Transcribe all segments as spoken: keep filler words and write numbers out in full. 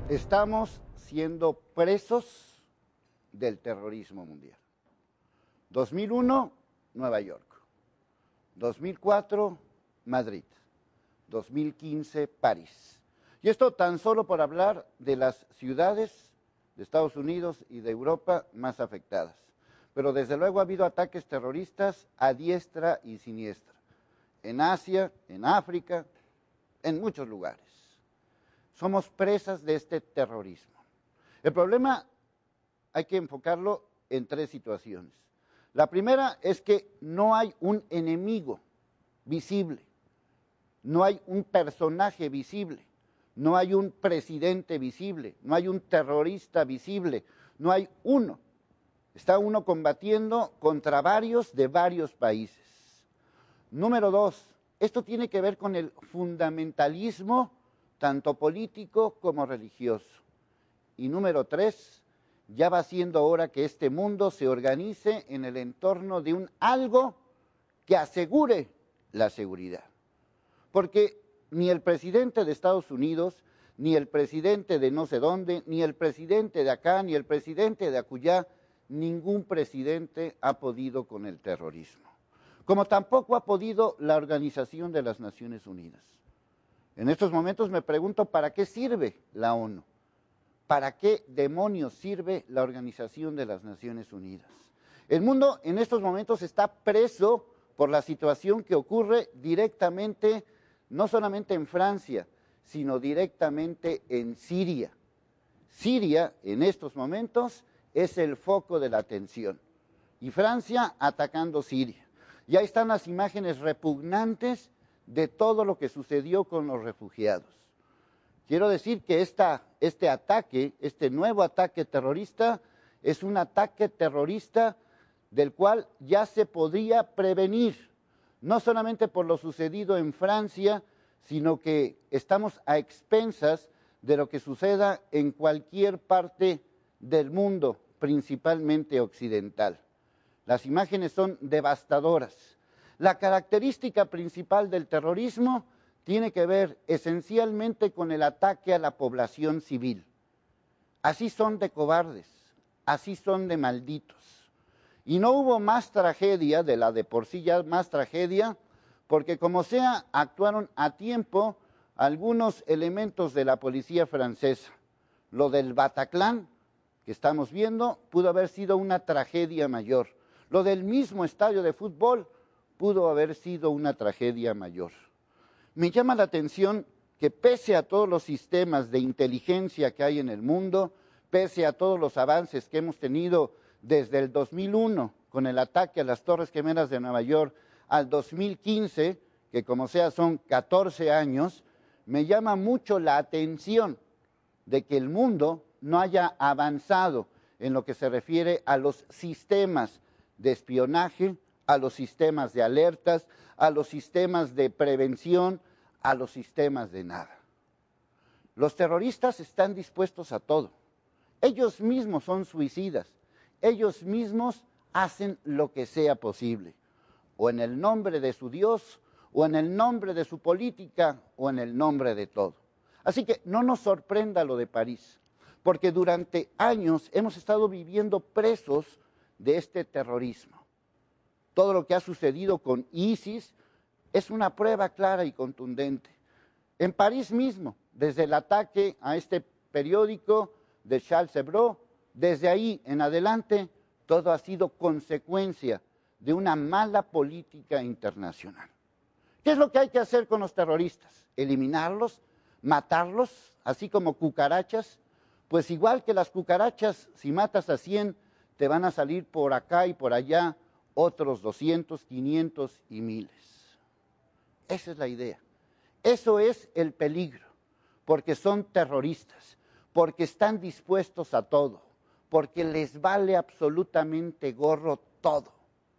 Estamos siendo presos del terrorismo mundial. dos mil uno, Nueva York. dos mil cuatro, Madrid. dos mil quince, París. Y esto tan solo por hablar de las ciudades de Estados Unidos y de Europa más afectadas. Pero desde luego ha habido ataques terroristas a diestra y siniestra. En Asia, en África, en muchos lugares. Somos presas de este terrorismo. El problema hay que enfocarlo en tres situaciones. La primera es que no hay un enemigo visible, no hay un personaje visible, no hay un presidente visible, no hay un terrorista visible, no hay uno. Está uno combatiendo contra varios de varios países. Número dos, esto tiene que ver con el fundamentalismo tanto político como religioso. Y número tres, ya va siendo hora que este mundo se organice en el entorno de un algo que asegure la seguridad. Porque ni el presidente de Estados Unidos, ni el presidente de no sé dónde, ni el presidente de acá, ni el presidente de acullá, ningún presidente ha podido con el terrorismo. Como tampoco ha podido la Organización de las Naciones Unidas. En estos momentos me pregunto, ¿para qué sirve la ONU? ¿Para qué demonios sirve la Organización de las Naciones Unidas? El mundo en estos momentos está preso por la situación que ocurre directamente, no solamente en Francia, sino directamente en Siria. Siria, en estos momentos, es el foco de la atención. Y Francia atacando Siria. Y ahí están las imágenes repugnantes de todo lo que sucedió con los refugiados. Quiero decir que esta, este ataque, este nuevo ataque terrorista, es un ataque terrorista del cual ya se podría prevenir, no solamente por lo sucedido en Francia, sino que estamos a expensas de lo que suceda en cualquier parte del mundo, principalmente occidental. Las imágenes son devastadoras. La característica principal del terrorismo tiene que ver esencialmente con el ataque a la población civil. Así son de cobardes, así son de malditos. Y no hubo más tragedia, de la de por sí ya más tragedia, porque como sea, actuaron a tiempo algunos elementos de la policía francesa. Lo del Bataclan, que estamos viendo, pudo haber sido una tragedia mayor. Lo del mismo estadio de fútbol pudo haber sido una tragedia mayor. Me llama la atención que pese a todos los sistemas de inteligencia que hay en el mundo, pese a todos los avances que hemos tenido desde el dos mil uno con el ataque a las Torres Gemelas de Nueva York al dos mil quince, que como sea son catorce años, me llama mucho la atención de que el mundo no haya avanzado en lo que se refiere a los sistemas de espionaje, a los sistemas de alertas, a los sistemas de prevención, a los sistemas de nada. Los terroristas están dispuestos a todo. Ellos mismos son suicidas. Ellos mismos hacen lo que sea posible, o en el nombre de su Dios, o en el nombre de su política, o en el nombre de todo. Así que no nos sorprenda lo de París, porque durante años hemos estado viviendo presos de este terrorismo. Todo lo que ha sucedido con ISIS es una prueba clara y contundente. En París mismo, desde el ataque a este periódico de Charles Hebdo, desde ahí en adelante, todo ha sido consecuencia de una mala política internacional. ¿Qué es lo que hay que hacer con los terroristas? ¿Eliminarlos? ¿Matarlos? Así como cucarachas. Pues igual que las cucarachas, si matas a cien, te van a salir por acá y por allá otros doscientos, quinientos y miles. Esa es la idea. Eso es el peligro, porque son terroristas, porque están dispuestos a todo, porque les vale absolutamente gorro todo.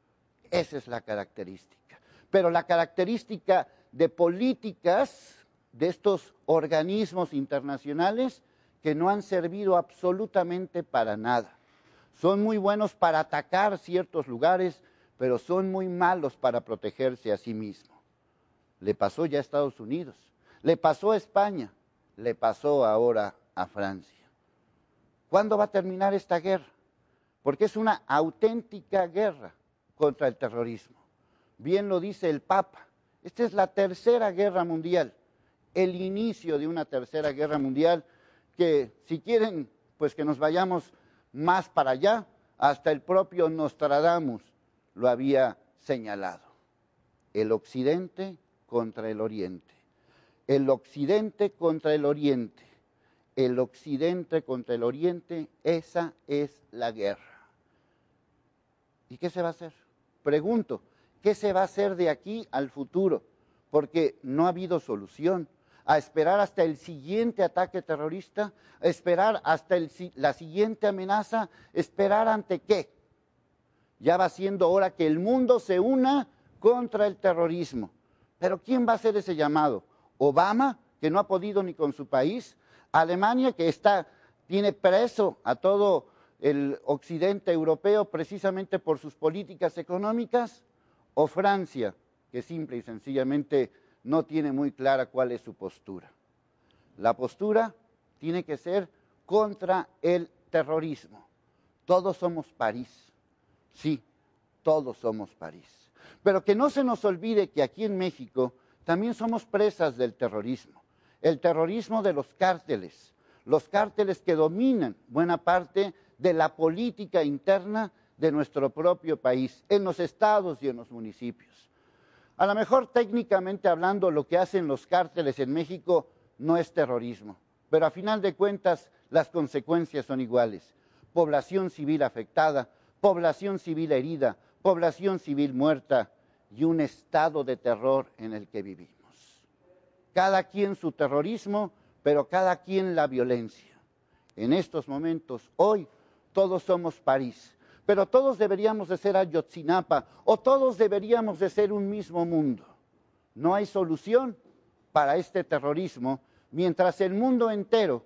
Esa es la característica. Pero la característica de políticas de estos organismos internacionales que no han servido absolutamente para nada. Son muy buenos para atacar ciertos lugares, pero son muy malos para protegerse a sí mismos. Le pasó ya a Estados Unidos, le pasó a España, le pasó ahora a Francia. ¿Cuándo va a terminar esta guerra? Porque es una auténtica guerra contra el terrorismo. Bien lo dice el Papa, esta es la tercera guerra mundial, el inicio de una tercera guerra mundial que, si quieren, pues que nos vayamos más para allá, hasta el propio Nostradamus lo había señalado. El occidente contra el oriente, el occidente contra el oriente, el occidente contra el oriente, esa es la guerra. ¿Y qué se va a hacer? Pregunto, ¿qué se va a hacer de aquí al futuro? Porque no ha habido solución. A esperar hasta el siguiente ataque terrorista, a esperar hasta el, la siguiente amenaza, esperar ante qué. Ya va siendo hora que el mundo se una contra el terrorismo. Pero ¿quién va a hacer ese llamado? ¿Obama, que no ha podido ni con su país? ¿Alemania, que está, tiene preso a todo el occidente europeo precisamente por sus políticas económicas? ¿O Francia, que simple y sencillamente no tiene muy clara cuál es su postura? La postura tiene que ser contra el terrorismo. Todos somos París, sí, todos somos París. Pero que no se nos olvide que aquí en México también somos presas del terrorismo. El terrorismo de los cárteles, los cárteles que dominan buena parte de la política interna de nuestro propio país, en los estados y en los municipios. A lo mejor técnicamente hablando lo que hacen los cárteles en México no es terrorismo, pero a final de cuentas las consecuencias son iguales. Población civil afectada, población civil herida, población civil muerta y un estado de terror en el que vivimos. Cada quien su terrorismo, pero cada quien la violencia. En estos momentos, hoy, todos somos París, pero todos deberíamos de ser Ayotzinapa o todos deberíamos de ser un mismo mundo. No hay solución para este terrorismo mientras el mundo entero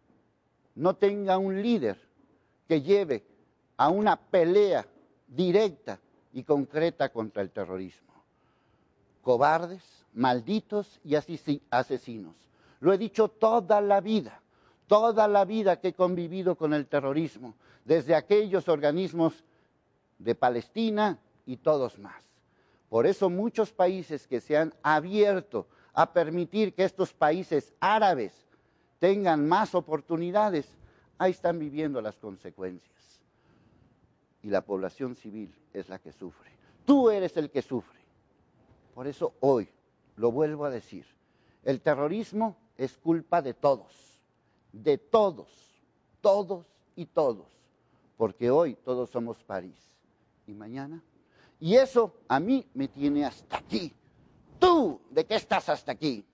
no tenga un líder que lleve a una pelea directa y concreta contra el terrorismo. Cobardes, malditos y asesinos. Lo he dicho toda la vida, toda la vida que he convivido con el terrorismo, desde aquellos organismos de Palestina y todos más. Por eso muchos países que se han abierto a permitir que estos países árabes tengan más oportunidades, ahí están viviendo las consecuencias. Y la población civil es la que sufre. Tú eres el que sufre. Por eso hoy, lo vuelvo a decir, el terrorismo es culpa de todos, de todos, todos y todos, porque hoy todos somos París. ¿Y mañana? Y eso a mí me tiene hasta aquí. ¿Tú de qué estás hasta aquí?